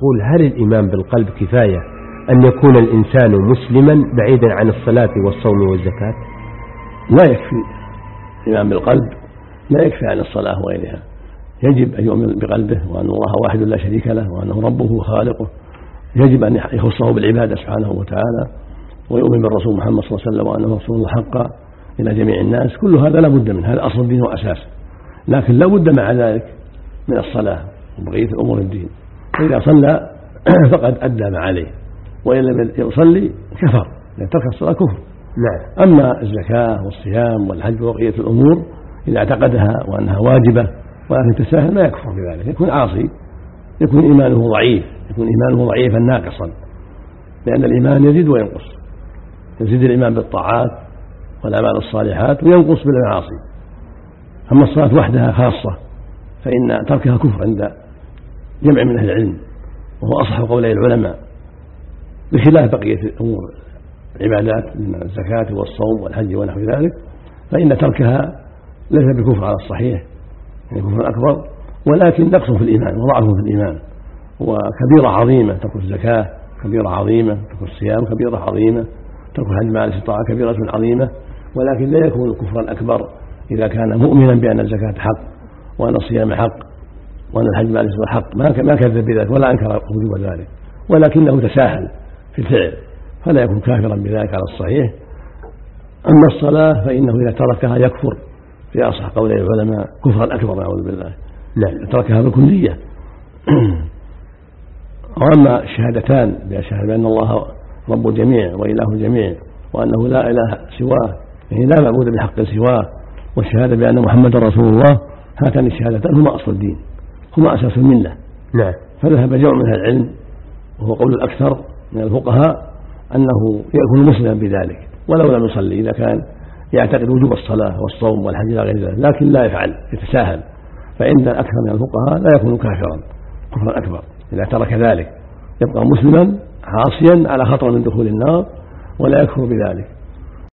يقول: هل الإيمان بالقلب كفاية أن يكون الإنسان مسلما بعيدا عن الصلاة والصوم والزكاة؟ لا يكفي الإيمان بالقلب، لا يكفي عن الصلاة وغيرها، يجب أن يؤمن بقلبه وأن الله واحد لا شريك له وأنه ربه وخالقه، يجب أن يخصه بالعبادة سبحانه وتعالى، ويؤمن بالرسول محمد صلى الله عليه وسلم وأنه رسول الله حقا إلى جميع الناس. كل هذا لا بد منه، هذا أصل الدين وأساسه، لكن لا بد مع ذلك من الصلاة وبقية الأمور الدين. فإذا صلى فقد أدى ما عليه، وإن لم يصلي كفر، لأن ترك الصلاة كفر. نعم. أما الزكاة والصيام والحج وبقية الأمور إذا اعتقدها وأنها واجبة ولكن تساهل ما يكفر بذلك، يكون عاصي، يكون إيمانه ضعيف، يكون إيمانه ضعيفا ناقصا، لأن الإيمان يزيد وينقص، يزيد الإيمان بالطاعات والأعمال الصالحات وينقص بالمعاصي. أما الصلاة وحدها خاصة فإن تركها كفر عند جمع من أهل العلم، وهو أصح قولي العلماء، بخلاف بقية الأمور العبادات من الزكاة والصوم والحج ونحو ذلك، فإن تركها ليس بكفر على الصحيح، يعني كفر أكبر، ولكن نقص في الإيمان وضعف في الإيمان، وكبيرة عظيمة. ترك الزكاة كبيرة عظيمة، ترك الصيام كبيرة عظيمة، ترك الحج مع الاستطاعة كبيرة عظيمة، ولكن لا يكون كفرا أكبر إذا كان مؤمنا بأن الزكاة حق وأن الصيام حق وأن الحج مع الاستطاعة حق، ما كذب بذلك ولا أنكر وجوب ذلك، ولكنه تساهل في الفعل، فلا يكون كافرا بذلك على الصحيح. أما الصلاة فإنه إذا تركها يكفر في أصح قول العلماء كفرا أكبر نعوذ بالله، لا تركها بالكلية. وأما الشهادتان بأشهد بأن الله رب الجميع وإله الجميع وأنه لا إله سواه، يعني لا معبود بحق سواه، والشهادة بأن محمد رسول الله، هاتان الشهادتان هما أصل الدين، هما أساس الملة. نعم. فذهب جمع من العلم وهو قول الأكثر من الفقهاء أنه يكون مسلما بذلك ولو لم يصلي، إذا كان يعتقد وجوب الصلاة والصوم والحج إلى غير ذلك لكن لا يفعل، يتساهل، فإن الأكثر من الفقهاء لا يكون كافرا كفرا أكبر إذا ترك ذلك، يبقى مسلما عاصيا على خطر من دخول النار ولا يكفر بذلك.